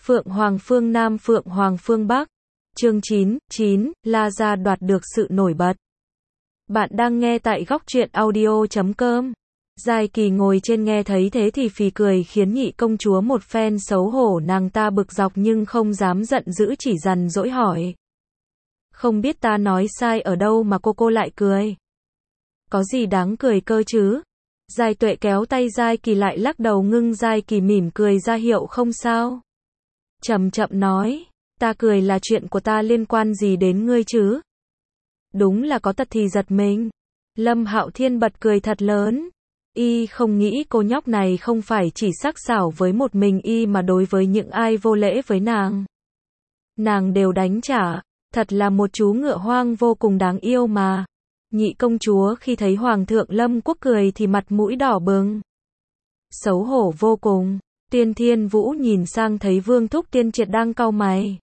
Phượng Hoàng phương Nam Phượng Hoàng phương Bắc. Chương 9, La Gia đoạt được sự nổi bật. Bạn đang nghe tại góc truyện audio.com. Giai Kỳ ngồi trên nghe thấy thế thì phì cười khiến nhị công chúa một phen xấu hổ, nàng ta bực dọc nhưng không dám giận dữ, chỉ dằn dỗi hỏi. Không biết ta nói sai ở đâu mà cô lại cười. Có gì đáng cười cơ chứ? Giai Tuệ kéo tay Giai Kỳ lại lắc đầu ngưng. Giai Kỳ mỉm cười ra hiệu không sao. Chậm chậm nói, ta cười là chuyện của ta, liên quan gì đến ngươi chứ? Đúng là có tật thì giật mình. Lâm Hạo Thiên bật cười thật lớn. Y không nghĩ cô nhóc này không phải chỉ sắc sảo với một mình y mà đối với những ai vô lễ với nàng đều đánh trả. Thật là một chú ngựa hoang vô cùng đáng yêu mà. Nhị công chúa khi thấy Hoàng thượng Lâm Quốc cười thì mặt mũi đỏ bừng. Xấu hổ vô cùng. Tiên Thiên Vũ nhìn sang thấy Vương Thúc Tiên Triệt đang cau mày.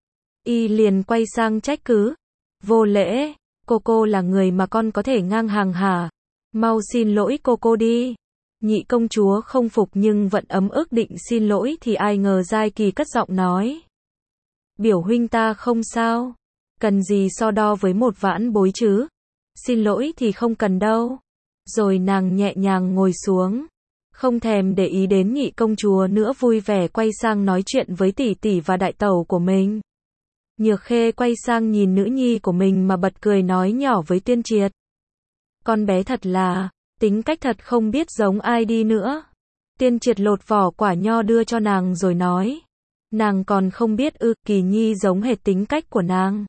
Y liền quay sang trách cứ. Vô lễ, cô là người mà con có thể ngang hàng hả? Mau xin lỗi cô đi. Nhị công chúa không phục nhưng vẫn ấm ức định xin lỗi thì ai ngờ Giai Kỳ cất giọng nói. Biểu huynh ta không sao. Cần gì so đo với một vãn bối chứ? Xin lỗi thì không cần đâu. Rồi nàng nhẹ nhàng ngồi xuống. Không thèm để ý đến nhị công chúa nữa, vui vẻ quay sang nói chuyện với tỷ tỷ và đại tẩu của mình. Nhược Khê quay sang nhìn nữ nhi của mình mà bật cười nói nhỏ với Tiên Triệt. Con bé thật là, tính cách thật không biết giống ai đi nữa. Tiên Triệt lột vỏ quả nho đưa cho nàng rồi nói. Nàng còn không biết ư? Kỳ nhi giống hệt tính cách của nàng.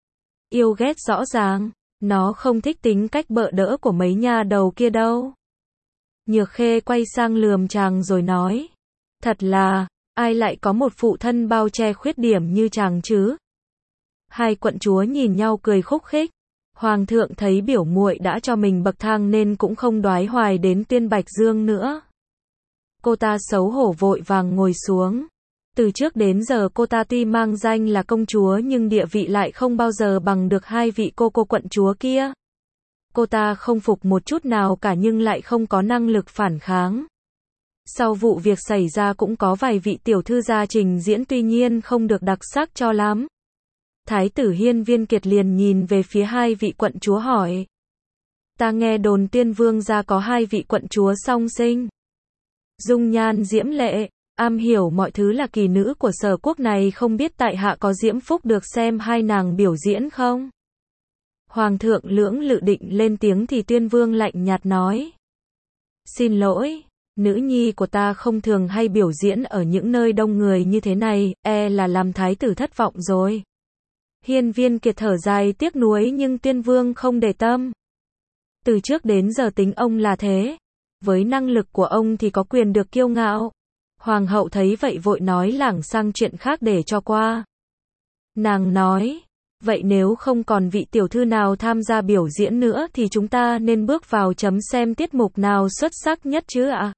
Yêu ghét rõ ràng, nó không thích tính cách bợ đỡ của mấy nha đầu kia đâu. Nhược Khê quay sang lườm chàng rồi nói. Thật là, ai lại có một phụ thân bao che khuyết điểm như chàng chứ? Hai quận chúa nhìn nhau cười khúc khích. Hoàng thượng thấy biểu muội đã cho mình bậc thang nên cũng không đoái hoài đến Tiên Bạch Dương nữa. Cô ta xấu hổ vội vàng ngồi xuống. Từ trước đến giờ cô ta tuy mang danh là công chúa nhưng địa vị lại không bao giờ bằng được hai vị cô quận chúa kia. Cô ta không phục một chút nào cả nhưng lại không có năng lực phản kháng. Sau vụ việc xảy ra cũng có vài vị tiểu thư gia trình diễn tuy nhiên không được đặc sắc cho lắm. Thái tử Hiên Viên Kiệt liền nhìn về phía hai vị quận chúa hỏi. Ta nghe đồn Tiên Vương gia có hai vị quận chúa song sinh. Dung nhan diễm lệ, am hiểu mọi thứ là kỳ nữ của Sở quốc này, không biết tại hạ có diễm phúc được xem hai nàng biểu diễn không? Hoàng thượng lưỡng lự định lên tiếng thì Tiên Vương lạnh nhạt nói. Xin lỗi, nữ nhi của ta không thường hay biểu diễn ở những nơi đông người như thế này, e là làm thái tử thất vọng rồi. Hiên Viên Kiệt thở dài tiếc nuối nhưng Tiên Vương không để tâm. Từ trước đến giờ tính ông là thế. Với năng lực của ông thì có quyền được kiêu ngạo. Hoàng hậu thấy vậy vội nói lảng sang chuyện khác để cho qua. Nàng nói. Vậy nếu không còn vị tiểu thư nào tham gia biểu diễn nữa thì chúng ta nên bước vào chấm xem tiết mục nào xuất sắc nhất chứ ạ?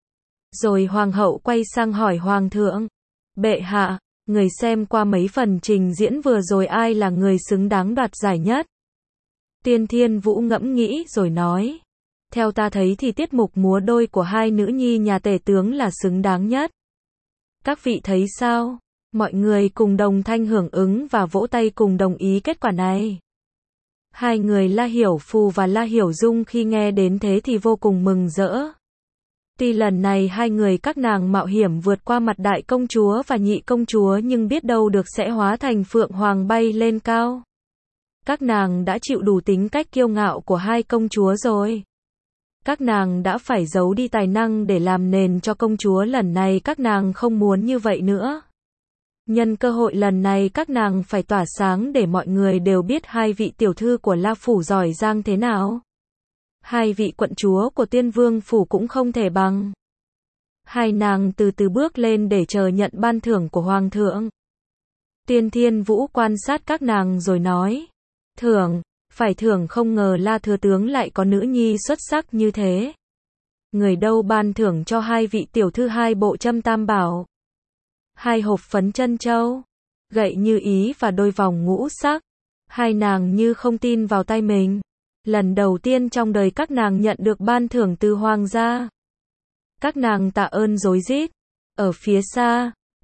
Rồi hoàng hậu quay sang hỏi hoàng thượng. Bệ hạ, người xem qua mấy phần trình diễn vừa rồi ai là người xứng đáng đoạt giải nhất? Tiên Thiên Vũ ngẫm nghĩ rồi nói. Theo ta thấy thì tiết mục múa đôi của hai nữ nhi nhà tể tướng là xứng đáng nhất. Các vị thấy sao? Mọi người cùng đồng thanh hưởng ứng và vỗ tay cùng đồng ý kết quả này. Hai người La Hiểu Phù và La Hiểu Dung khi nghe đến thế thì vô cùng mừng rỡ. Tuy lần này hai người các nàng mạo hiểm vượt qua mặt đại công chúa và nhị công chúa nhưng biết đâu được sẽ hóa thành Phượng Hoàng bay lên cao. Các nàng đã chịu đủ tính cách kiêu ngạo của hai công chúa rồi. Các nàng đã phải giấu đi tài năng để làm nền cho công chúa, lần này các nàng không muốn như vậy nữa. Nhân cơ hội lần này các nàng phải tỏa sáng để mọi người đều biết hai vị tiểu thư của La Phủ giỏi giang thế nào. Hai vị quận chúa của Tiên Vương Phủ cũng không thể bằng. Hai nàng từ từ bước lên để chờ nhận ban thưởng của Hoàng thượng. Tiên Thiên Vũ quan sát các nàng rồi nói. Thưởng, phải thưởng, không ngờ La thừa tướng lại có nữ nhi xuất sắc như thế. Người đâu ban thưởng cho hai vị tiểu thư hai bộ trâm tam bảo, hai hộp phấn chân châu, gậy như ý và đôi vòng ngũ sắc. Hai nàng như không tin vào tay mình. Lần đầu tiên trong đời các nàng nhận được ban thưởng từ hoàng gia. Các nàng tạ ơn rối rít. Ở phía xa,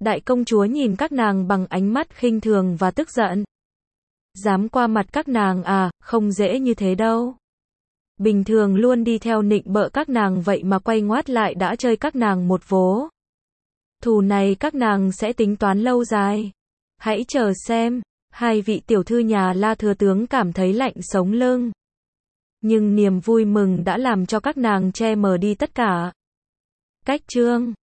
Đại công chúa nhìn các nàng bằng ánh mắt khinh thường và tức giận. Dám qua mặt các nàng à, không dễ như thế đâu. Bình thường luôn đi theo nịnh bợ các nàng vậy mà quay ngoắt lại đã chơi các nàng một vố. Thù này các nàng sẽ tính toán lâu dài. Hãy chờ xem. Hai vị tiểu thư nhà La thừa tướng cảm thấy lạnh sống lưng. Nhưng niềm vui mừng đã làm cho các nàng che mờ đi tất cả. Cách chương